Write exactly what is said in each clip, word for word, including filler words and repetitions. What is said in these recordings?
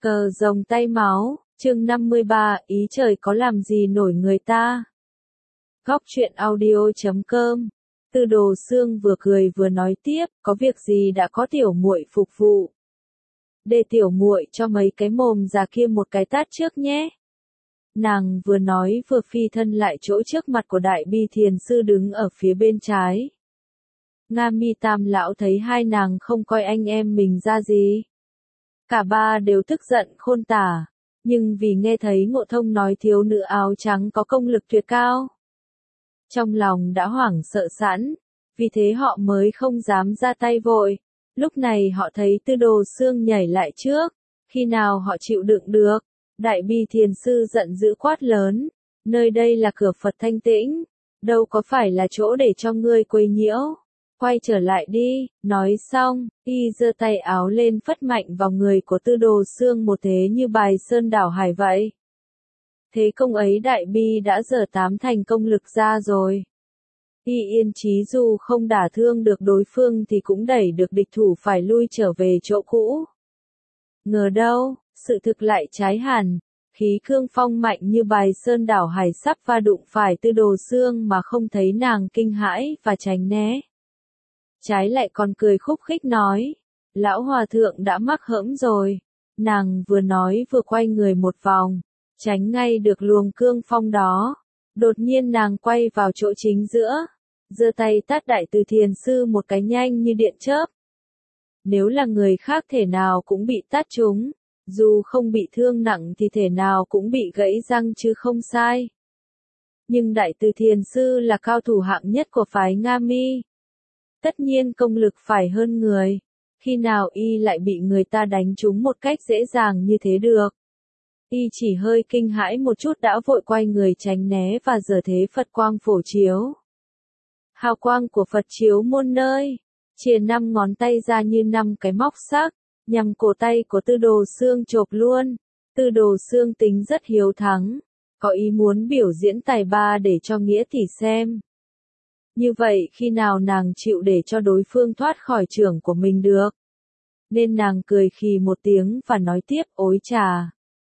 Cờ rồng tay máu, chương năm mươi ba, ý trời có làm gì nổi người ta. Góc truyện audio chấm com. Tư Đồ Xương vừa cười vừa nói tiếp, có việc gì đã có tiểu muội phục vụ. Để tiểu muội cho mấy cái mồm già kia một cái tát trước nhé. Nàng vừa nói vừa phi thân lại chỗ trước mặt của Đại Bi Thiền Sư đứng ở phía bên trái. Nga Mi Tam lão thấy hai nàng không coi anh em mình ra gì. Cả ba đều tức giận khôn tả, nhưng vì nghe thấy Ngộ Thông nói thiếu nữ áo trắng có công lực tuyệt cao. Trong lòng đã hoảng sợ sẵn, vì thế họ mới không dám ra tay vội. Lúc này họ thấy Tư Đồ Xương nhảy lại trước, khi nào họ chịu đựng được. Đại Bi Thiền Sư giận dữ quát lớn, nơi đây là cửa Phật thanh tĩnh, đâu có phải là chỗ để cho ngươi quấy nhiễu. Quay trở lại đi, nói xong, y giơ tay áo lên phất mạnh vào người của Tư Đồ Xương một thế như bài sơn đảo hải vậy. Thế công ấy Đại Bi đã dở tám thành công lực ra rồi. Y yên chí dù không đả thương được đối phương thì cũng đẩy được địch thủ phải lui trở về chỗ cũ. Ngờ đâu, sự thực lại trái hẳn, khí cương phong mạnh như bài sơn đảo hải sắp va đụng phải Tư Đồ Xương mà không thấy nàng kinh hãi và tránh né. Trái lại còn cười khúc khích nói, lão hòa thượng đã mắc hẫm rồi. Nàng vừa nói vừa quay người một vòng, tránh ngay được luồng cương phong đó. Đột nhiên nàng quay vào chỗ chính giữa, giơ tay tát Đại Từ Thiền Sư một cái nhanh như điện chớp. Nếu là người khác thể nào cũng bị tát trúng, dù không bị thương nặng thì thể nào cũng bị gãy răng chứ không sai. Nhưng Đại Từ Thiền Sư là cao thủ hạng nhất của phái Nga Mi. Tất nhiên công lực phải hơn người, khi nào y lại bị người ta đánh trúng một cách dễ dàng như thế được. Y chỉ hơi kinh hãi một chút đã vội quay người tránh né và giờ thế Phật quang phổ chiếu. Hào quang của Phật chiếu muôn nơi, chìa năm ngón tay ra như năm cái móc sắc, nhằm cổ tay của Tư Đồ Xương chộp luôn. Tư Đồ Xương tính rất hiếu thắng, có ý muốn biểu diễn tài ba để cho nghĩa tỷ xem. Như vậy khi nào nàng chịu để cho đối phương thoát khỏi chưởng của mình được. Nên nàng cười khì một tiếng và nói tiếp, ối chà.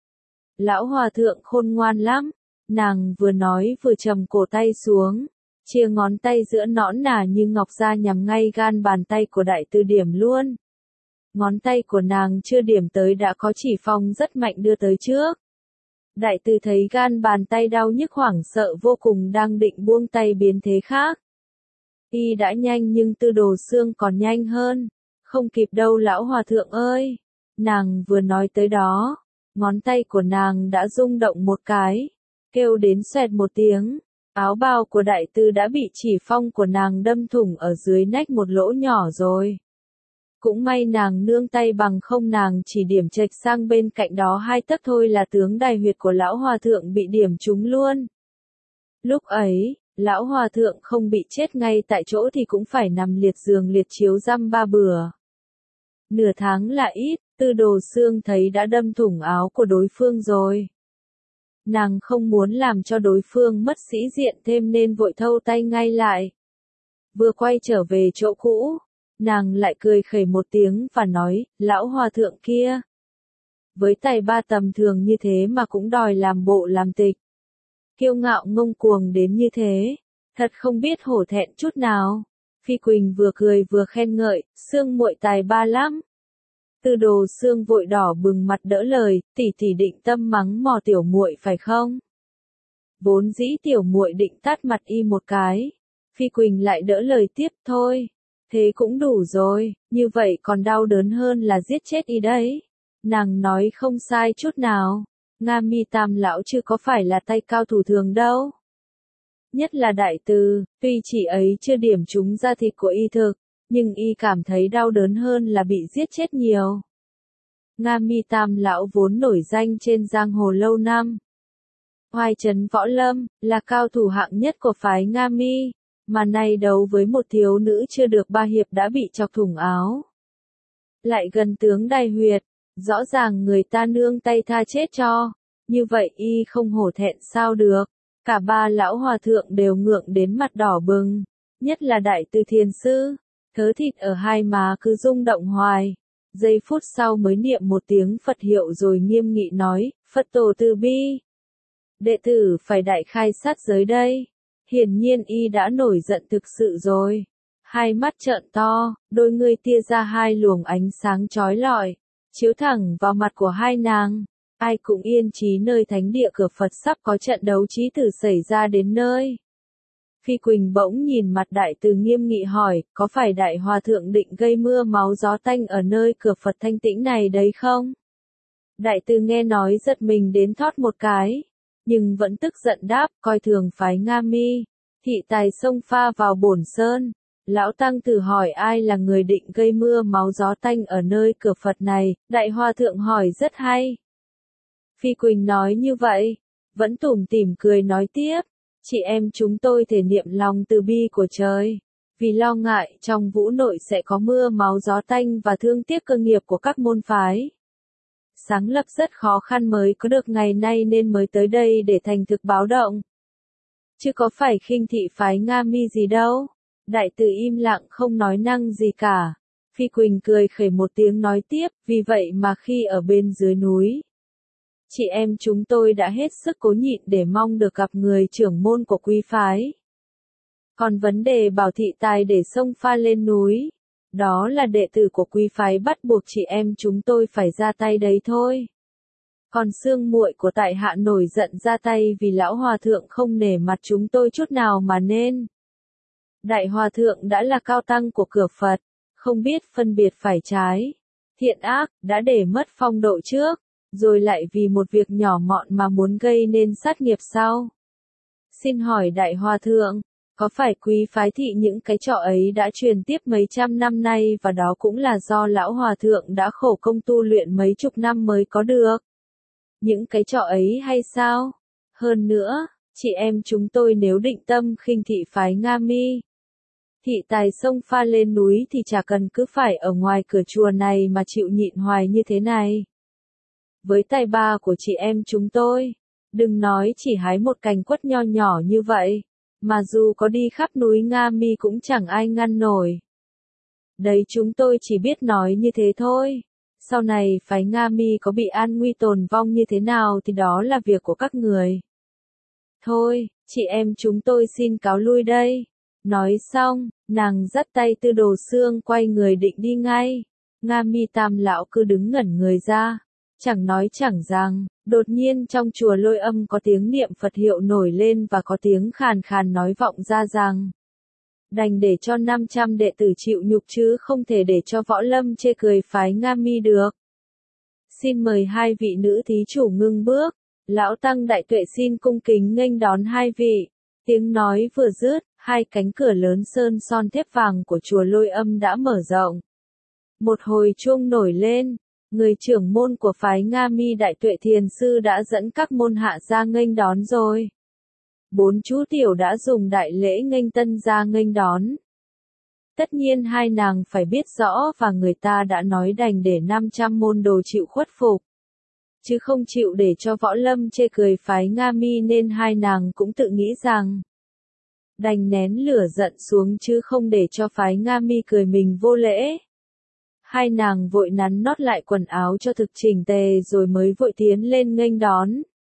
Lão hòa thượng khôn ngoan lắm. Nàng vừa nói vừa trầm cổ tay xuống, chia ngón tay giữa nõn nà như ngọc ra nhằm ngay gan bàn tay của Đại Từ điểm luôn. Ngón tay của nàng chưa điểm tới đã có chỉ phong rất mạnh đưa tới trước. Đại Từ thấy gan bàn tay đau nhức hoảng sợ vô cùng đang định buông tay biến thế khác. Y đã nhanh nhưng Tư Đồ Xương còn nhanh hơn. Không kịp đâu lão hòa thượng ơi. Nàng vừa nói tới đó, ngón tay của nàng đã rung động một cái, kêu đến xoẹt một tiếng. Áo bào của Đại Từ đã bị chỉ phong của nàng đâm thủng ở dưới nách một lỗ nhỏ rồi. Cũng may nàng nương tay bằng không nàng chỉ điểm chệch sang bên cạnh đó hai tấc thôi là tướng đài huyệt của lão hòa thượng bị điểm trúng luôn. Lúc ấy, lão hòa thượng không bị chết ngay tại chỗ thì cũng phải nằm liệt giường liệt chiếu dăm ba bữa. Nửa tháng là ít, Tư Đồ Xương thấy đã đâm thủng áo của đối phương rồi. Nàng không muốn làm cho đối phương mất sĩ diện thêm nên vội thâu tay ngay lại. Vừa quay trở về chỗ cũ, nàng lại cười khẩy một tiếng và nói, lão hòa thượng kia. Với tài ba tầm thường như thế mà cũng đòi làm bộ làm tịch. Kiêu ngạo ngông cuồng đến như thế, thật không biết hổ thẹn chút nào. Phi Quỳnh vừa cười vừa khen ngợi, Xương muội tài ba lắm. Tư Đồ Xương vội đỏ bừng mặt đỡ lời, tỷ tỷ định tâm mắng mò tiểu muội phải không? Vốn dĩ tiểu muội định tát mặt y một cái. Phi Quỳnh lại đỡ lời tiếp, thôi, thế cũng đủ rồi, như vậy còn đau đớn hơn là giết chết y đấy. Nàng nói không sai chút nào. Nga Mi Tam lão chưa có phải là tay cao thủ thường đâu. Nhất là Đại Từ, tuy chỉ ấy chưa điểm trúng da thịt của y thực, nhưng y cảm thấy đau đớn hơn là bị giết chết nhiều. Nga Mi Tam lão vốn nổi danh trên giang hồ lâu năm. Hoài trấn võ lâm, là cao thủ hạng nhất của phái Nga Mi, mà nay đấu với một thiếu nữ chưa được ba hiệp đã bị chọc thủng áo. Lại gần tướng đài huyệt, rõ ràng người ta nương tay tha chết cho, như vậy y không hổ thẹn sao được. Cả ba lão hòa thượng đều ngượng đến mặt đỏ bừng, nhất là Đại Từ Thiền Sư, thớ thịt ở hai má cứ rung động hoài. giây phút sau mới niệm một tiếng Phật hiệu rồi nghiêm nghị nói, Phật tổ từ bi. Đệ tử phải đại khai sát giới đây. Hiển nhiên y đã nổi giận thực sự rồi. Hai mắt trợn to, đôi ngươi tia ra hai luồng ánh sáng chói lọi, chiếu thẳng vào mặt của hai nàng. Ai cũng yên chí nơi thánh địa cửa Phật sắp có trận đấu chí tử xảy ra đến nơi. Phi Quỳnh bỗng nhìn mặt đại từ nghiêm nghị hỏi, có phải đại hòa thượng định gây mưa máu gió tanh ở nơi cửa Phật thanh tĩnh này đấy không? Đại từ nghe nói giật mình đến thót một cái, nhưng vẫn tức giận đáp, coi thường phái Nga Mi, thị tài xông pha vào bổn sơn. Lão Tăng thử hỏi ai là người định gây mưa máu gió tanh ở nơi cửa Phật này, đại hòa thượng hỏi rất hay. Phi Quỳnh nói như vậy, vẫn tủm tỉm cười nói tiếp, chị em chúng tôi thể niệm lòng từ bi của trời, vì lo ngại trong vũ nội sẽ có mưa máu gió tanh và thương tiếc cơ nghiệp của các môn phái. Sáng lập rất khó khăn mới có được ngày nay nên mới tới đây để thành thực báo động. Chứ có phải khinh thị phái Nga Mi gì đâu. Đại từ im lặng không nói năng gì cả. Phi Quỳnh cười khẩy một tiếng nói tiếp, vì vậy mà khi ở bên dưới núi, chị em chúng tôi đã hết sức cố nhịn để mong được gặp người trưởng môn của quý phái. Còn vấn đề bảo thị tài để xông pha lên núi, đó là đệ tử của quý phái bắt buộc chị em chúng tôi phải ra tay đấy thôi. Còn xương muội của tại hạ nổi giận ra tay vì lão hòa thượng không nể mặt chúng tôi chút nào mà nên. Đại hòa thượng đã là cao tăng của cửa Phật, không biết phân biệt phải trái, thiện ác, đã để mất phong độ trước, rồi lại vì một việc nhỏ mọn mà muốn gây nên sát nghiệp sau. Xin hỏi đại hòa thượng, có phải quý phái thị những cái trò ấy đã truyền tiếp mấy trăm năm nay và đó cũng là do lão hòa thượng đã khổ công tu luyện mấy chục năm mới có được? Những cái trò ấy hay sao? Hơn nữa, chị em chúng tôi nếu định tâm khinh thị phái Nga Mi, thị tài xông pha lên núi thì chả cần cứ phải ở ngoài cửa chùa này mà chịu nhịn hoài như thế này. Với tài ba của chị em chúng tôi, đừng nói chỉ hái một cành quất nho nhỏ như vậy, mà dù có đi khắp núi Nga Mi cũng chẳng ai ngăn nổi. Đấy chúng tôi chỉ biết nói như thế thôi. Sau này phái Nga Mi có bị an nguy tồn vong như thế nào thì đó là việc của các người. Thôi, chị em chúng tôi xin cáo lui đây. Nói xong, nàng dắt tay Tư Đồ Xương quay người định đi ngay. Nga Mi Tam lão cứ đứng ngẩn người ra, chẳng nói chẳng rằng, đột nhiên trong chùa Lôi Âm có tiếng niệm Phật hiệu nổi lên và có tiếng khàn khàn nói vọng ra rằng, đành để cho năm trăm đệ tử chịu nhục chứ không thể để cho võ lâm chê cười phái Nga Mi được. Xin mời hai vị nữ thí chủ ngưng bước, lão tăng đại tuệ xin cung kính nghênh đón hai vị. Tiếng nói vừa dứt, hai cánh cửa lớn sơn son thép vàng của chùa Lôi Âm đã mở rộng. Một hồi chuông nổi lên, người trưởng môn của phái Nga Mi đại tuệ thiền sư đã dẫn các môn hạ ra nghênh đón rồi. Bốn chú tiểu đã dùng đại lễ nghênh tân ra nghênh đón. Tất nhiên hai nàng phải biết rõ và người ta đã nói đành để năm trăm môn đồ chịu khuất phục, chứ không chịu để cho võ lâm chê cười phái Nga Mi nên hai nàng cũng tự nghĩ rằng đành nén lửa giận xuống chứ không để cho phái Nga Mi cười mình vô lễ. Hai nàng vội nắn nót lại quần áo cho thực chỉnh tề rồi mới vội tiến lên nghênh đón.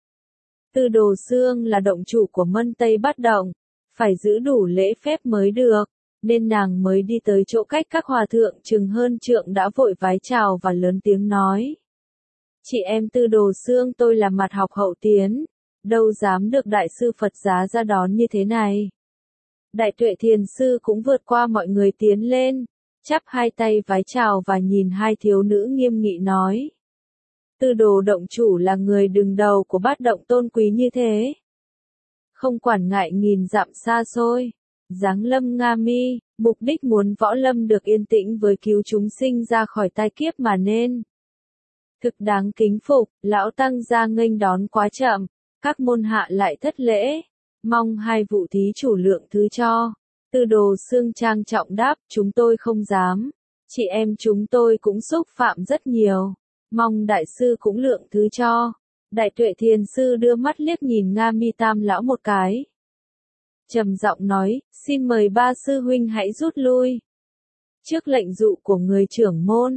Tư Đồ Xương là động chủ của Mân Tây Bát Động, phải giữ đủ lễ phép mới được, nên nàng mới đi tới chỗ cách các hòa thượng chừng hơn trượng đã vội vái chào và lớn tiếng nói. Chị em Tư Đồ Xương tôi là mặt học hậu tiến, đâu dám được đại sư Phật giá ra đón như thế này. Đại tuệ thiền sư cũng vượt qua mọi người tiến lên, chắp hai tay vái chào và nhìn hai thiếu nữ nghiêm nghị nói. Tư Đồ động chủ là người đứng đầu của Bát Động tôn quý như thế. Không quản ngại nghìn dặm xa xôi, giáng lâm Nga Mi, mục đích muốn võ lâm được yên tĩnh với cứu chúng sinh ra khỏi tai kiếp mà nên. Thực đáng kính phục, lão tăng ra nghênh đón quá chậm, các môn hạ lại thất lễ, mong hai vụ thí chủ lượng thứ cho. Tư Đồ Xương trang trọng đáp, chúng tôi không dám, chị em chúng tôi cũng xúc phạm rất nhiều, mong đại sư cũng lượng thứ cho. Đại tuệ thiền sư đưa mắt liếc nhìn Nga Mi Tam lão một cái, trầm giọng nói, xin mời ba sư huynh hãy rút lui. Trước lệnh dụ của người trưởng môn,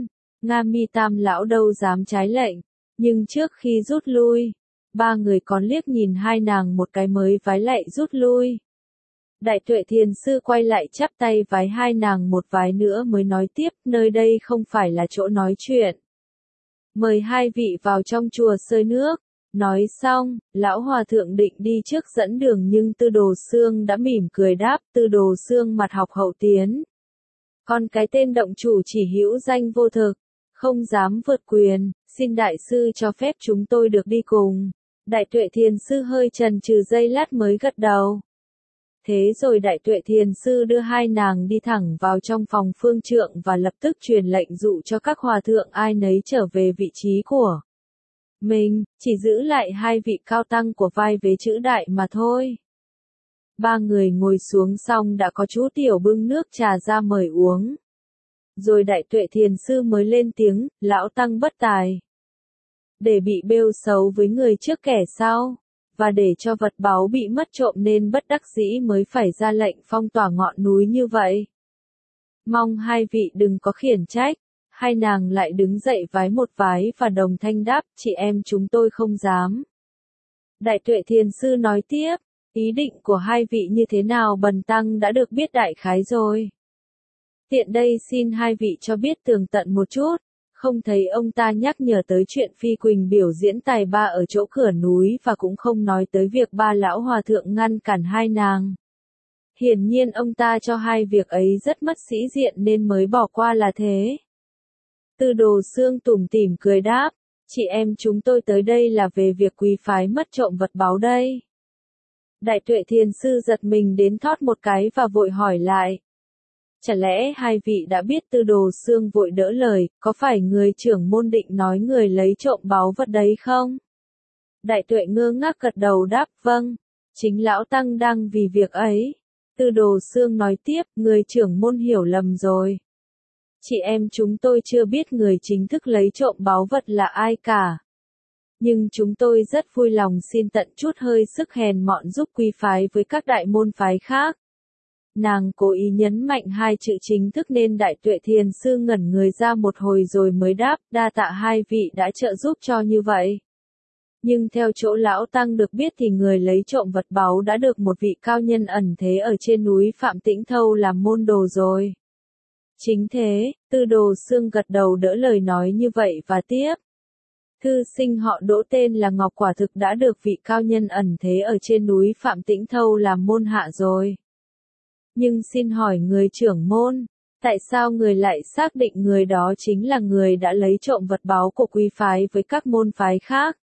Nga Mi Tam lão đâu dám trái lệnh, nhưng trước khi rút lui, ba người còn liếc nhìn hai nàng một cái mới vái lạy rút lui. Đại Tuệ Thiền Sư quay lại chắp tay vái hai nàng một vái nữa mới nói tiếp, nơi đây không phải là chỗ nói chuyện. Mời hai vị vào trong chùa sơi nước. Nói xong, lão hòa thượng định đi trước dẫn đường nhưng Tư Đồ Xương đã mỉm cười đáp, Tư Đồ Xương mặt học hậu tiến. Còn cái tên động chủ chỉ hữu danh vô thực, không dám vượt quyền, xin đại sư cho phép chúng tôi được đi cùng. Đại Tuệ Thiền Sư hơi chần chừ giây lát mới gật đầu. Thế rồi Đại Tuệ Thiền Sư đưa hai nàng đi thẳng vào trong phòng phương trượng và lập tức truyền lệnh dụ cho các hòa thượng ai nấy trở về vị trí của mình, chỉ giữ lại hai vị cao tăng của vai vế chữ đại mà thôi. Ba người ngồi xuống xong đã có chú tiểu bưng nước trà ra mời uống. Rồi Đại Tuệ Thiền Sư mới lên tiếng, lão tăng bất tài. Để bị bêu xấu với người trước kẻ sau, và để cho vật báu bị mất trộm nên bất đắc dĩ mới phải ra lệnh phong tỏa ngọn núi như vậy. Mong hai vị đừng có khiển trách. Hai nàng lại đứng dậy vái một vái và đồng thanh đáp, chị em chúng tôi không dám. Đại Tuệ Thiền Sư nói tiếp, ý định của hai vị như thế nào bần tăng đã được biết đại khái rồi. Tiện đây xin hai vị cho biết tường tận một chút, không thấy ông ta nhắc nhở tới chuyện Phi Quỳnh biểu diễn tài ba ở chỗ cửa núi và cũng không nói tới việc ba lão hòa thượng ngăn cản hai nàng. Hiển nhiên ông ta cho hai việc ấy rất mất sĩ diện nên mới bỏ qua là thế. Tư Đồ Xương tủm tỉm cười đáp, chị em chúng tôi tới đây là về việc quý phái mất trộm vật báu đây. Đại Tuệ Thiền Sư giật mình đến thót một cái và vội hỏi lại. Chả lẽ hai vị đã biết? Tư Đồ Xương vội đỡ lời, có phải người trưởng môn định nói người lấy trộm báu vật đấy không? Đại Tuệ ngơ ngác gật đầu đáp, vâng, chính lão tăng đang vì việc ấy. Tư Đồ Xương nói tiếp, người trưởng môn hiểu lầm rồi. Chị em chúng tôi chưa biết người chính thức lấy trộm báu vật là ai cả. Nhưng chúng tôi rất vui lòng xin tận chút hơi sức hèn mọn giúp quý phái với các đại môn phái khác. Nàng cố ý nhấn mạnh hai chữ chính thức nên Đại Tuệ Thiền Sư ngẩn người ra một hồi rồi mới đáp, đa tạ hai vị đã trợ giúp cho như vậy. Nhưng theo chỗ lão tăng được biết thì người lấy trộm vật báu đã được một vị cao nhân ẩn thế ở trên núi Phạm Tĩnh Thâu làm môn đồ rồi. Chính thế, Tư Đồ Xương gật đầu đỡ lời nói như vậy và tiếp. Thư sinh họ Đỗ tên là Ngọc quả thực đã được vị cao nhân ẩn thế ở trên núi Phạm Tĩnh Thâu làm môn hạ rồi. Nhưng xin hỏi người trưởng môn, tại sao người lại xác định người đó chính là người đã lấy trộm vật báu của quý phái với các môn phái khác?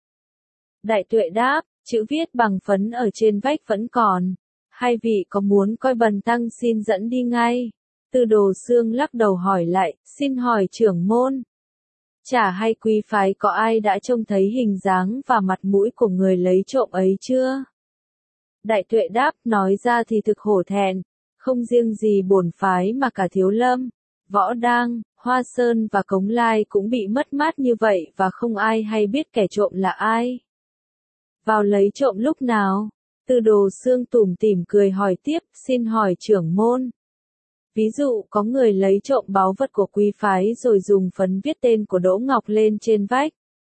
Đại Tuệ đáp, chữ viết bằng phấn ở trên vách vẫn còn. Hai vị có muốn coi bần tăng xin dẫn đi ngay? Tư Đồ Xương lắc đầu hỏi lại, xin hỏi trưởng môn. Chả hay quý phái có ai đã trông thấy hình dáng và mặt mũi của người lấy trộm ấy chưa? Đại Tuệ đáp, nói ra thì thực hổ thẹn, không riêng gì bổn phái mà cả Thiếu Lâm, Võ Đang, Hoa Sơn và Cống Lai cũng bị mất mát như vậy và không ai hay biết kẻ trộm là ai. Vào lấy trộm lúc nào? Tư Đồ Xương tủm tỉm cười hỏi tiếp, xin hỏi trưởng môn. Ví dụ có người lấy trộm báu vật của quý phái rồi dùng phấn viết tên của Đỗ Ngọc lên trên vách.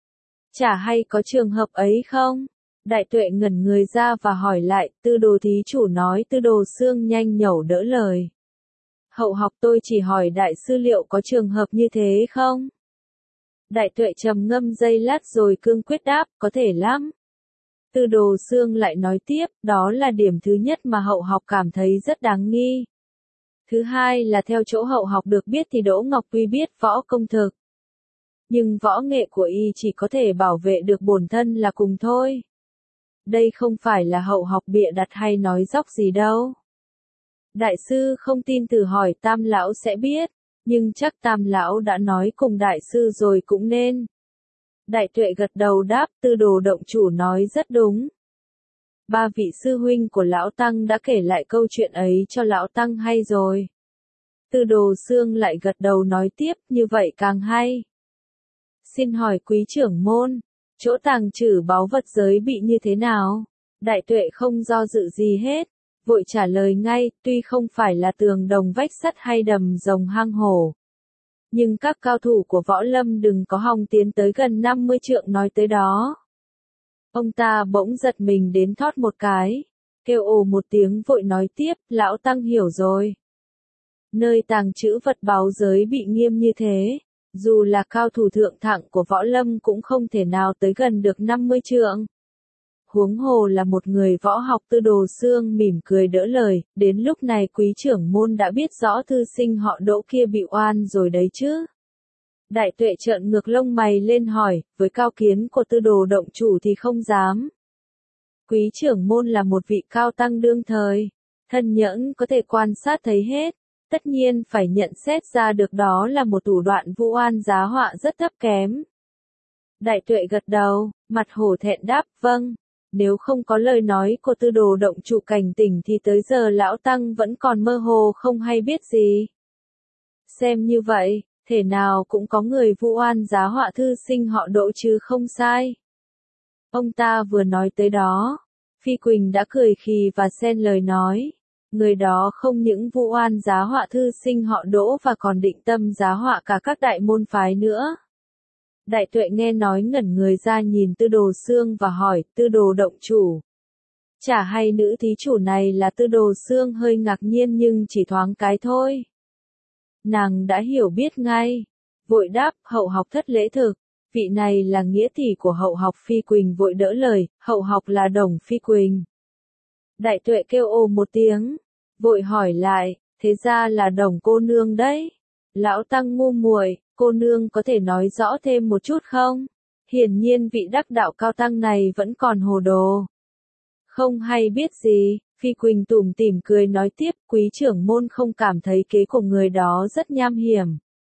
Chả hay có trường hợp ấy không? Đại Tuệ ngẩn người ra và hỏi lại, Tư Đồ thí chủ nói. Tư Đồ Xương nhanh nhẩu đỡ lời. Hậu học tôi chỉ hỏi đại sư liệu có trường hợp như thế không? Đại Tuệ trầm ngâm giây lát rồi cương quyết đáp, có thể lắm. Tư Đồ Xương lại nói tiếp, đó là điểm thứ nhất mà hậu học cảm thấy rất đáng nghi. Thứ hai là theo chỗ hậu học được biết thì Đỗ Ngọc tuy biết võ công thực, nhưng võ nghệ của y chỉ có thể bảo vệ được bổn thân là cùng thôi. Đây không phải là hậu học bịa đặt hay nói dóc gì đâu. Đại sư không tin thử hỏi Tam lão sẽ biết, nhưng chắc Tam lão đã nói cùng đại sư rồi cũng nên. Đại Tuệ gật đầu đáp, Tư Đồ động chủ nói rất đúng. Ba vị sư huynh của lão tăng đã kể lại câu chuyện ấy cho lão tăng hay rồi. Tư Đồ Xương lại gật đầu nói tiếp, như vậy càng hay. Xin hỏi quý trưởng môn, chỗ tàng trữ báu vật giới bị như thế nào? Đại Tuệ không do dự gì hết, vội trả lời ngay, tuy không phải là tường đồng vách sắt hay đầm rồng hang hổ, Nhưng các cao thủ của võ lâm đừng có hòng tiến tới gần năm mươi trượng nói tới đó. Ông ta bỗng giật mình đến thót một cái, kêu ồ một tiếng vội nói tiếp, lão tăng hiểu rồi. Nơi tàng trữ vật báu giới bị nghiêm như thế, dù là cao thủ thượng thặng của võ lâm cũng không thể nào tới gần được năm mươi trượng. Huống hồ là một người võ học. Tư Đồ Xương mỉm cười đỡ lời, đến lúc này quý trưởng môn đã biết rõ thư sinh họ Đỗ kia bị oan rồi đấy chứ. Đại Tuệ trợn ngược lông mày lên hỏi, với cao kiến của Tư Đồ động chủ thì không dám. Quý trưởng môn là một vị cao tăng đương thời, thân nhẫn có thể quan sát thấy hết, tất nhiên phải nhận xét ra được đó là một thủ đoạn vu oan giá họa rất thấp kém. Đại Tuệ gật đầu, mặt hổ thẹn đáp, vâng. Nếu không có lời nói của Tư Đồ động chủ cảnh tỉnh thì tới giờ lão tăng vẫn còn mơ hồ không hay biết gì. Xem như vậy, thể nào cũng có người vu oan giá họa thư sinh họ Đỗ chứ không sai. Ông ta vừa nói tới đó, Phi Quỳnh đã cười khì và xen lời nói, người đó không những vu oan giá họa thư sinh họ Đỗ và còn định tâm giá họa cả các đại môn phái nữa. Đại Tuệ nghe nói ngẩn người ra nhìn Tư Đồ Xương và hỏi, Tư Đồ động chủ. Chả hay nữ thí chủ này là Tư Đồ Xương hơi ngạc nhiên nhưng chỉ thoáng cái thôi. Nàng đã hiểu biết ngay, vội đáp, hậu học thất lễ thực, vị này là nghĩa tỷ của hậu học. Phi Quỳnh vội đỡ lời, hậu học là Đồng Phi Quỳnh. Đại Tuệ kêu ồ một tiếng, vội hỏi lại, thế ra là Đồng cô nương đấy. Lão tăng ngu muội, cô nương có thể nói rõ thêm một chút không? Hiển nhiên vị đắc đạo cao tăng này vẫn còn hồ đồ. Không hay biết gì, Phi Quỳnh tủm tỉm cười nói tiếp, quý trưởng môn không cảm thấy kế của người đó rất nham hiểm.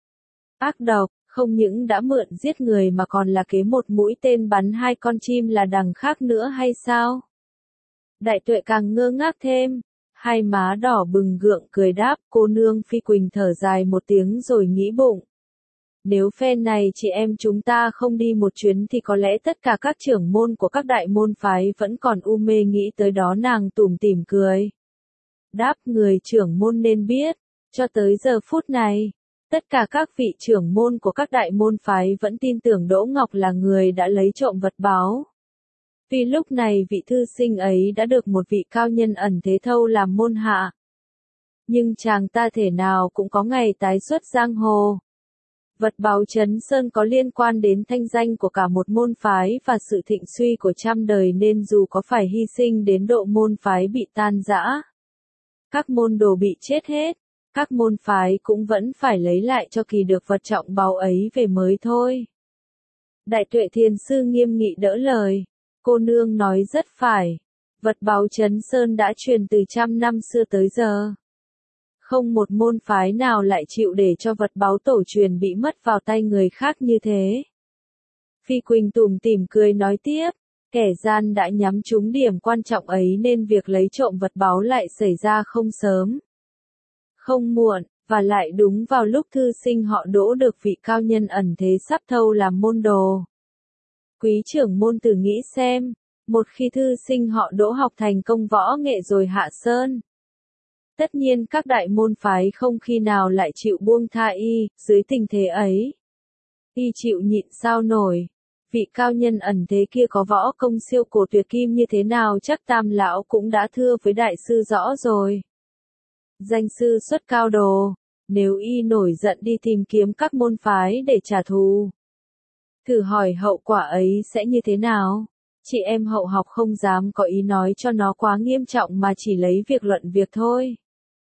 Ác độc, không những đã mượn giết người mà còn là kế một mũi tên bắn hai con chim là đằng khác nữa hay sao? Đại Tuệ càng ngơ ngác thêm, hai má đỏ bừng gượng cười đáp, cô nương. Phi Quỳnh thở dài một tiếng rồi nghĩ bụng. Nếu phen này chị em chúng ta không đi một chuyến thì có lẽ tất cả các trưởng môn của các đại môn phái vẫn còn u mê nghĩ tới đó. Nàng tủm tỉm cười. Đáp, người trưởng môn nên biết, cho tới giờ phút này, tất cả các vị trưởng môn của các đại môn phái vẫn tin tưởng Đỗ Ngọc là người đã lấy trộm vật báu. Vì lúc này vị thư sinh ấy đã được một vị cao nhân ẩn thế thâu làm môn hạ. Nhưng chàng ta thể nào cũng có ngày tái xuất giang hồ. Vật báu Trấn Sơn có liên quan đến thanh danh của cả một môn phái và sự thịnh suy của trăm đời nên dù có phải hy sinh đến độ môn phái bị tan rã, các môn đồ bị chết hết, các môn phái cũng vẫn phải lấy lại cho kỳ được vật trọng báu ấy về mới thôi. Đại Tuệ Thiền sư nghiêm nghị đỡ lời, cô nương nói rất phải, vật báu Trấn Sơn đã truyền từ trăm năm xưa tới giờ. Không một môn phái nào lại chịu để cho vật báu tổ truyền bị mất vào tay người khác như thế. Phi Quỳnh tủm tỉm cười nói tiếp, kẻ gian đã nhắm trúng điểm quan trọng ấy nên việc lấy trộm vật báu lại xảy ra không sớm, không muộn, và lại đúng vào lúc thư sinh họ Đỗ được vị cao nhân ẩn thế sắp thâu làm môn đồ. Quý trưởng môn thử nghĩ xem, một khi thư sinh họ Đỗ học thành công võ nghệ rồi hạ sơn, tất nhiên các đại môn phái không khi nào lại chịu buông tha y. Dưới tình thế ấy, y chịu nhịn sao nổi. Vị cao nhân ẩn thế kia có võ công siêu cổ tuyệt kim như thế nào chắc Tam lão cũng đã thưa với đại sư rõ rồi. Danh sư xuất cao đồ, nếu y nổi giận đi tìm kiếm các môn phái để trả thù, thử hỏi hậu quả ấy sẽ như thế nào? Chị em hậu học không dám có ý nói cho nó quá nghiêm trọng mà chỉ lấy việc luận việc thôi.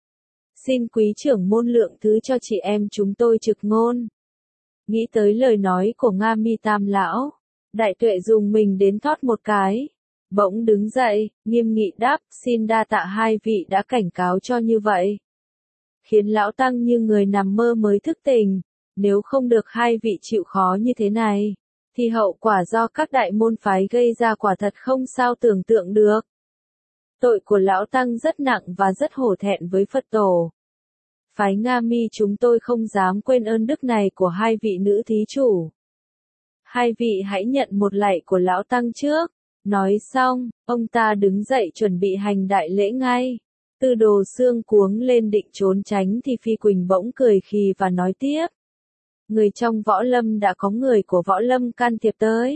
Xin quý trưởng môn lượng thứ cho chị em chúng tôi trực ngôn. Nghĩ tới lời nói của Nga Mi Tam lão, Đại Tuệ dùng mình đến thót một cái, bỗng đứng dậy, nghiêm nghị đáp, xin đa tạ hai vị đã cảnh cáo cho như vậy. Khiến lão tăng như người nằm mơ mới thức tỉnh, nếu không được hai vị chịu khó như thế này, thì hậu quả do các đại môn phái gây ra quả thật không sao tưởng tượng được. Tội của lão tăng rất nặng và rất hổ thẹn với Phật tổ. Phái Nga Mi chúng tôi không dám quên ơn đức này của hai vị nữ thí chủ. Hai vị hãy nhận một lạy của lão tăng trước. Nói xong, ông ta đứng dậy chuẩn bị hành đại lễ ngay. Tư Đồ Xương cuống lên định trốn tránh thì Phi Quỳnh bỗng cười khì và nói tiếp. người trong võ lâm đã có người của võ lâm can thiệp tới.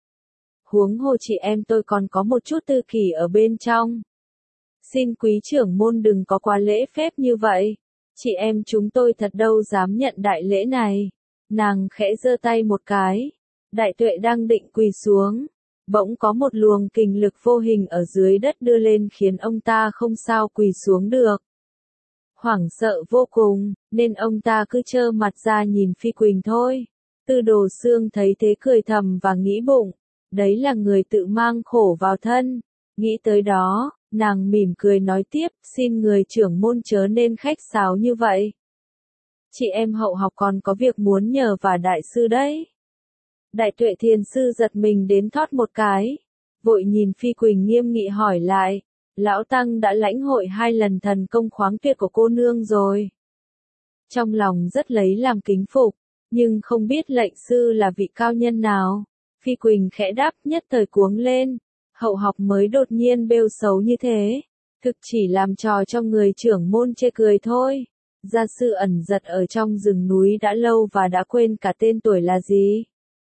Huống hồ chị em tôi còn có một chút tư kỷ ở bên trong. Xin quý trưởng môn đừng có quá lễ phép như vậy. Chị em chúng tôi thật đâu dám nhận đại lễ này. Nàng khẽ giơ tay một cái. Đại Tuệ đang định quỳ xuống. Bỗng có một luồng kình lực vô hình ở dưới đất đưa lên khiến ông ta không sao quỳ xuống được. Hoảng sợ vô cùng, nên ông ta cứ trơ mặt ra nhìn Phi Quỳnh thôi. Tư Đồ Xương thấy thế cười thầm và nghĩ bụng. Đấy là người tự mang khổ vào thân. Nghĩ tới đó, nàng mỉm cười nói tiếp, xin người trưởng môn chớ nên khách sáo như vậy. Chị em Hậu Học còn có việc muốn nhờ và đại sư đấy. Đại Tuệ thiền sư giật mình đến thót một cái. Vội nhìn Phi Quỳnh nghiêm nghị hỏi lại. Lão Tăng đã lãnh hội hai lần thần công khoáng tuyệt của cô nương rồi. Trong lòng rất lấy làm kính phục, nhưng không biết lệnh sư là vị cao nhân nào. Phi Quỳnh khẽ đáp nhất thời cuống lên. Hậu Học mới đột nhiên bêu xấu như thế. Thực chỉ làm trò cho người trưởng môn chê cười thôi. Gia sư ẩn giật ở trong rừng núi đã lâu và đã quên cả tên tuổi là gì.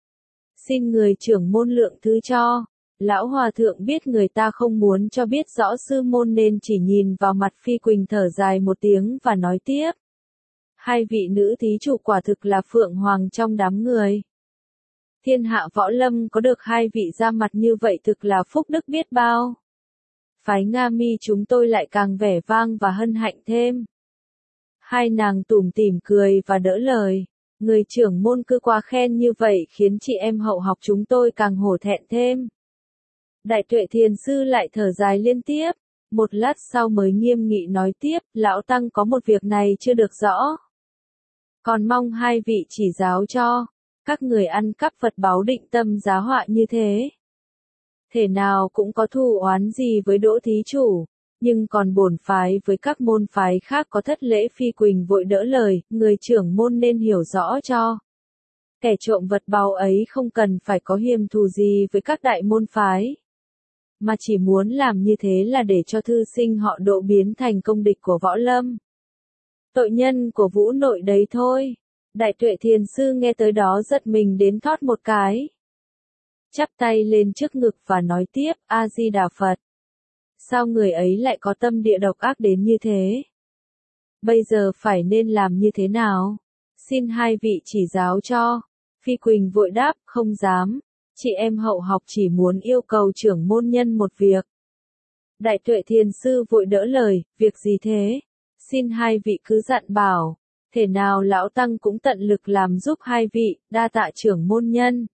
Xin người trưởng môn lượng thứ cho. Lão Hòa Thượng biết người ta không muốn cho biết rõ sư môn nên chỉ nhìn vào mặt Phi Quỳnh thở dài một tiếng và nói tiếp. Hai vị nữ thí chủ quả thực là phượng hoàng trong đám người. Thiên hạ võ lâm có được hai vị ra mặt như vậy thực là phúc đức biết bao. Phái Nga Mi chúng tôi lại càng vẻ vang và hân hạnh thêm. Hai nàng tủm tỉm cười và đỡ lời. Người trưởng môn cứ quá khen như vậy khiến chị em Hậu Học chúng tôi càng hổ thẹn thêm. Đại Tuệ thiền sư lại thở dài liên tiếp. Một lát sau mới nghiêm nghị nói tiếp, lão Tăng có một việc này chưa được rõ. Còn mong hai vị chỉ giáo cho. Các người ăn cắp vật báu định tâm giá họa như thế. Thể nào cũng có thù oán gì với Đỗ thí chủ. Nhưng còn bổn phái với các môn phái khác có thất lễ. Phi Quỳnh vội đỡ lời, người trưởng môn nên hiểu rõ cho. Kẻ trộm vật báu ấy không cần phải có hiềm thù gì với các đại môn phái. Mà chỉ muốn làm như thế là để cho thư sinh họ Đỗ biến thành công địch của võ lâm. Tội nhân của Vũ Nội đấy thôi. Đại Tuệ thiền sư nghe tới đó giật mình đến thót một cái. Chắp tay lên trước ngực và nói tiếp, A-di-đà Phật. Sao người ấy lại có tâm địa độc ác đến như thế? Bây giờ phải nên làm như thế nào? Xin hai vị chỉ giáo cho. Phi Quỳnh vội đáp, không dám. Chị em Hậu Học chỉ muốn yêu cầu trưởng môn nhân một việc. Đại Tuệ thiền sư vội đỡ lời, việc gì thế? Xin hai vị cứ dặn bảo. Thể nào lão Tăng cũng tận lực làm giúp hai vị, đa tạ trưởng môn nhân.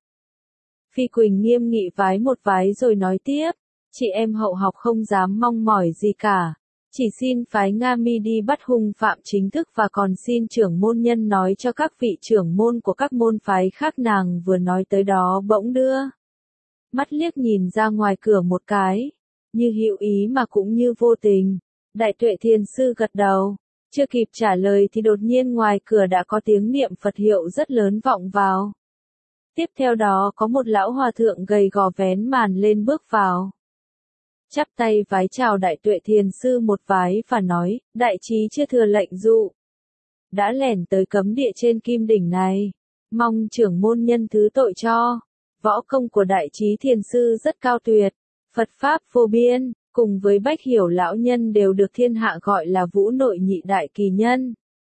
Phi Quỳnh nghiêm nghị vái một vái rồi nói tiếp. Chị em Hậu Học không dám mong mỏi gì cả. Chỉ xin phái Nga Mi đi bắt hung phạm chính thức và còn xin trưởng môn nhân nói cho các vị trưởng môn của các môn phái khác. Nàng vừa nói tới đó bỗng đưa mắt liếc nhìn ra ngoài cửa một cái. Như hữu ý mà cũng như vô tình. Đại Tuệ thiền sư gật đầu. Chưa kịp trả lời thì đột nhiên ngoài cửa đã có tiếng niệm Phật hiệu rất lớn vọng vào. Tiếp theo đó có một lão hòa thượng gầy gò vén màn lên bước vào. Chắp tay vái chào Đại Tuệ thiền sư một vái và nói, đại trí chưa thừa lệnh dụ. Đã lẻn tới cấm địa trên kim đỉnh này. Mong trưởng môn nhân thứ tội cho. Võ công của đại trí thiền sư rất cao tuyệt. Phật Pháp vô biên, cùng với Bách Hiểu lão nhân đều được thiên hạ gọi là Vũ Nội nhị đại kỳ nhân.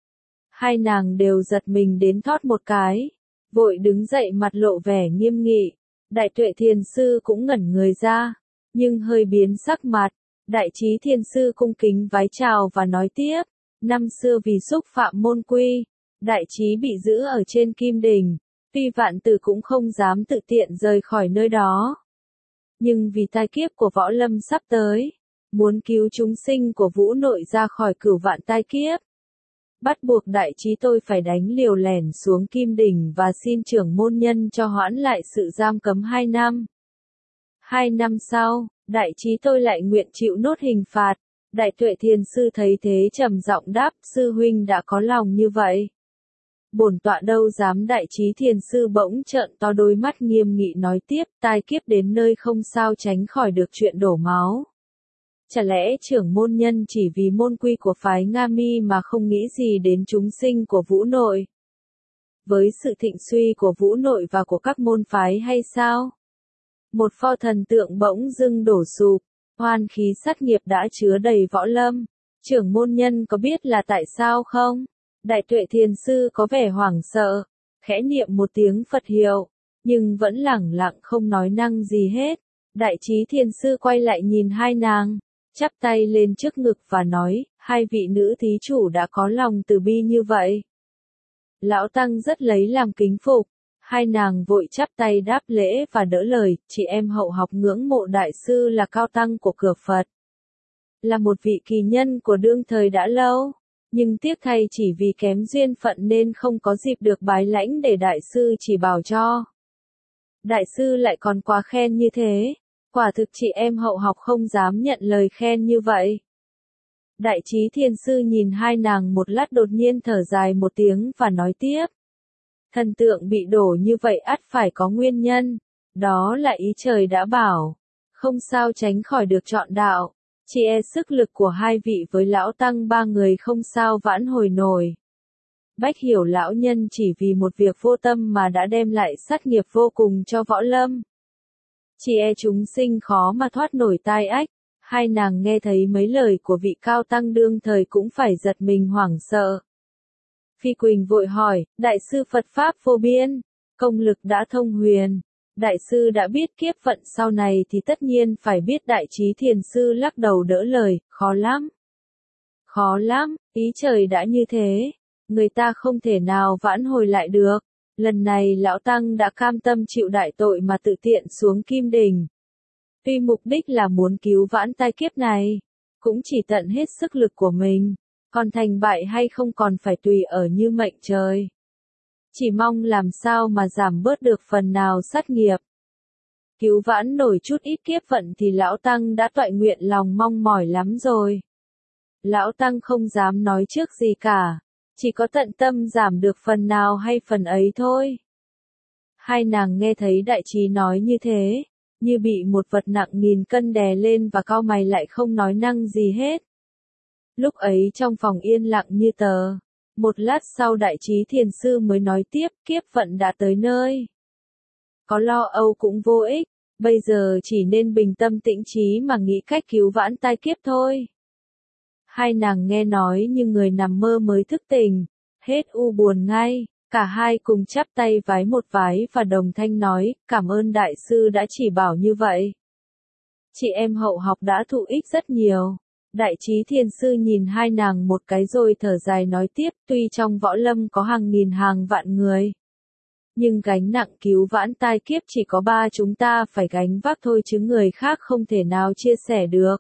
Hai nàng đều giật mình đến thót một cái. Vội đứng dậy mặt lộ vẻ nghiêm nghị. Đại Tuệ thiền sư cũng ngẩn người ra. Nhưng hơi biến sắc mặt. Đại trí thiền sư cung kính vái chào và nói tiếp. Năm xưa vì xúc phạm môn quy. Đại trí bị giữ ở trên kim đỉnh. Tuy vạn tử cũng không dám tự tiện rời khỏi nơi đó. Nhưng vì tai kiếp của võ lâm sắp tới. Muốn cứu chúng sinh của Vũ Nội ra khỏi cửu vạn tai kiếp. Bắt buộc đại trí tôi phải đánh liều lẻn xuống kim đỉnh và xin trưởng môn nhân cho hoãn lại sự giam cấm hai năm. Hai năm sau, đại trí tôi lại nguyện chịu nốt hình phạt. Đại Tuệ thiền sư thấy thế trầm giọng đáp, sư huynh đã có lòng như vậy. Bổn tọa đâu dám. Đại trí thiền sư bỗng trợn to đôi mắt nghiêm nghị nói tiếp, tai kiếp đến nơi không sao tránh khỏi được chuyện đổ máu. Chả lẽ trưởng môn nhân chỉ vì môn quy của phái Nga Mi mà không nghĩ gì đến chúng sinh của Vũ Nội? với sự thịnh suy của vũ nội và của các môn phái hay sao? Một pho thần tượng bỗng dưng đổ sụp, oan khí sát nghiệp đã chứa đầy võ lâm. Trưởng môn nhân có biết là tại sao không? Đại Tuệ Thiền Sư có vẻ hoảng sợ, khẽ niệm một tiếng Phật hiệu, nhưng vẫn lẳng lặng không nói năng gì hết. Đại Trí Thiền Sư quay lại nhìn hai nàng, chắp tay lên trước ngực và nói, hai vị nữ thí chủ đã có lòng từ bi như vậy. Lão Tăng rất lấy làm kính phục, hai nàng vội chắp tay đáp lễ và đỡ lời, chị em hậu học ngưỡng mộ Đại Sư là cao tăng của cửa Phật. Là một vị kỳ nhân của đương thời đã lâu, nhưng tiếc thay chỉ vì kém duyên phận nên không có dịp được bái lãnh để Đại Sư chỉ bảo cho. Đại Sư lại còn quá khen như thế, quả thực chị em hậu học không dám nhận lời khen như vậy. Đại Trí Thiền Sư nhìn hai nàng một lát đột nhiên thở dài một tiếng và nói tiếp. Thần tượng bị đổ như vậy ắt phải có nguyên nhân, đó là ý trời đã bảo, không sao tránh khỏi được chọn đạo, chỉ e sức lực của hai vị với lão tăng ba người không sao vãn hồi nổi. Bách Hiểu lão nhân chỉ vì một việc vô tâm mà đã đem lại sát nghiệp vô cùng cho võ lâm. Chỉ e chúng sinh khó mà thoát nổi tai ách. Hai nàng nghe thấy mấy lời của vị cao tăng đương thời cũng phải giật mình hoảng sợ. Phi Quỳnh vội hỏi, Đại Sư Phật Pháp vô biên, công lực đã thông huyền. Đại Sư đã biết kiếp vận sau này thì tất nhiên phải biết. Đại Trí Thiền Sư lắc đầu đỡ lời, khó lắm. Khó lắm, ý trời đã như thế, người ta không thể nào vãn hồi lại được. Lần này Lão Tăng đã cam tâm chịu đại tội mà tự tiện xuống Kim Đỉnh. Tuy mục đích là muốn cứu vãn tai kiếp này, cũng chỉ tận hết sức lực của mình, còn thành bại hay không còn phải tùy ở như mệnh trời. Chỉ mong làm sao mà giảm bớt được phần nào sát nghiệp. Cứu vãn nổi chút ít kiếp vận thì Lão Tăng đã toại nguyện lòng mong mỏi lắm rồi. Lão Tăng không dám nói trước gì cả, chỉ có tận tâm giảm được phần nào hay phần ấy thôi. Hai nàng nghe thấy Đại Trí nói như thế, như bị một vật nặng nghìn cân đè lên và cau mày lại không nói năng gì hết. Lúc ấy trong phòng yên lặng như tờ, một lát sau Đại Trí Thiền Sư mới nói tiếp, kiếp vận đã tới nơi. Có lo âu cũng vô ích, bây giờ chỉ nên bình tâm tĩnh trí mà nghĩ cách cứu vãn tai kiếp thôi. Hai nàng nghe nói như người nằm mơ mới thức tỉnh, hết u buồn ngay. Cả hai cùng chắp tay vái một vái và đồng thanh nói, cảm ơn Đại Sư đã chỉ bảo như vậy. Chị em hậu học đã thụ ích rất nhiều. Đại Trí Thiền Sư nhìn hai nàng một cái rồi thở dài nói tiếp, tuy trong võ lâm có hàng nghìn hàng vạn người, nhưng gánh nặng cứu vãn tai kiếp chỉ có ba chúng ta phải gánh vác thôi chứ người khác không thể nào chia sẻ được.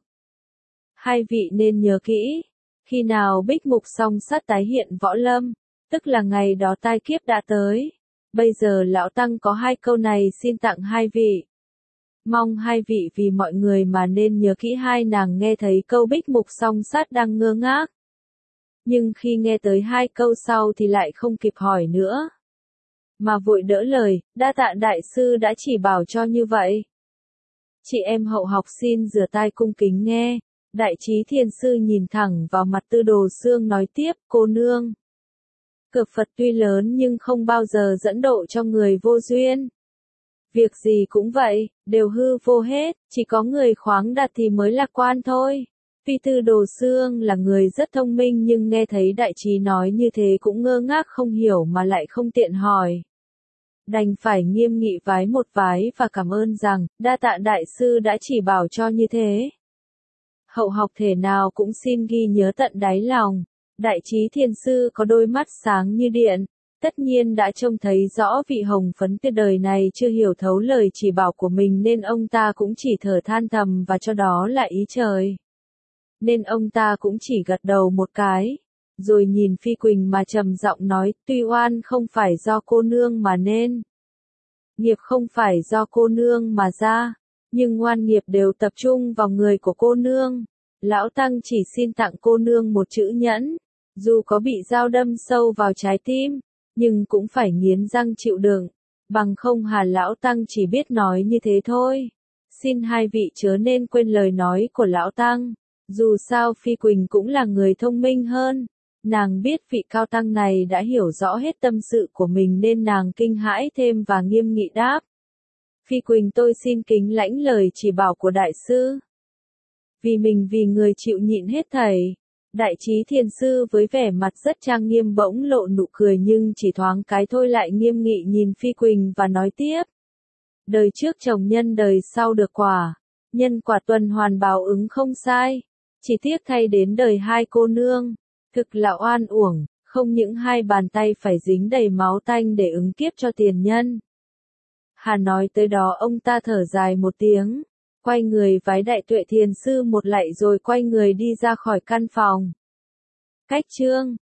Hai vị nên nhớ kỹ, khi nào bích mục song sát tái hiện võ lâm, tức là ngày đó tai kiếp đã tới. Bây giờ Lão Tăng có hai câu này xin tặng hai vị. Mong hai vị vì mọi người mà nên nhớ kỹ. Hai nàng nghe thấy câu bích mục song sát đang ngơ ngác. Nhưng khi nghe tới hai câu sau thì lại không kịp hỏi nữa, mà vội đỡ lời, đa tạ Đại Sư đã chỉ bảo cho như vậy. Chị em hậu học xin rửa tai cung kính nghe. Đại Trí Thiền Sư nhìn thẳng vào mặt Tư Đồ Xương nói tiếp, cô nương. Cửa Phật tuy lớn nhưng không bao giờ dẫn độ cho người vô duyên. Việc gì cũng vậy, đều hư vô hết, chỉ có người khoáng đạt thì mới lạc quan thôi. Tuy Tư Đồ Xương là người rất thông minh nhưng nghe thấy Đại Trí nói như thế cũng ngơ ngác không hiểu mà lại không tiện hỏi. Đành phải nghiêm nghị vái một vái và cảm ơn rằng, đa tạ Đại Sư đã chỉ bảo cho như thế. Hậu học thể nào cũng xin ghi nhớ tận đáy lòng. Đại Trí Thiền Sư có đôi mắt sáng như điện, tất nhiên đã trông thấy rõ vị hồng phấn tuyệt đời này chưa hiểu thấu lời chỉ bảo của mình nên ông ta cũng chỉ thở than thầm và cho đó là ý trời. Nên ông ta cũng chỉ gật đầu một cái, rồi nhìn Phi Quỳnh mà trầm giọng nói, tuy oan không phải do cô nương mà nên, nghiệp không phải do cô nương mà ra, nhưng oan nghiệp đều tập trung vào người của cô nương. Lão Tăng chỉ xin tặng cô nương một chữ nhẫn, dù có bị dao đâm sâu vào trái tim, nhưng cũng phải nghiến răng chịu đựng, bằng không Hà Lão Tăng chỉ biết nói như thế thôi. Xin hai vị chớ nên quên lời nói của Lão Tăng, dù sao Phi Quỳnh cũng là người thông minh hơn, Nàng biết vị cao tăng này đã hiểu rõ hết tâm sự của mình nên nàng kinh hãi thêm và nghiêm nghị đáp. Phi Quỳnh tôi xin kính lãnh lời chỉ bảo của đại sư. Vì mình vì người chịu nhịn hết thảy. Đại trí thiền sư với vẻ mặt rất trang nghiêm bỗng lộ nụ cười nhưng chỉ thoáng cái thôi lại nghiêm nghị nhìn Phi Quỳnh và nói tiếp. Đời trước chồng nhân đời sau được quả. Nhân quả tuần hoàn báo ứng không sai. Chỉ tiếc thay đến đời hai cô nương. Thực là oan uổng, không những hai bàn tay phải dính đầy máu tanh để ứng kiếp cho tiền nhân. Hà nói tới đó ông ta thở dài một tiếng, quay người vái đại tuệ thiền sư một lạy rồi quay người đi ra khỏi căn phòng. Cách chương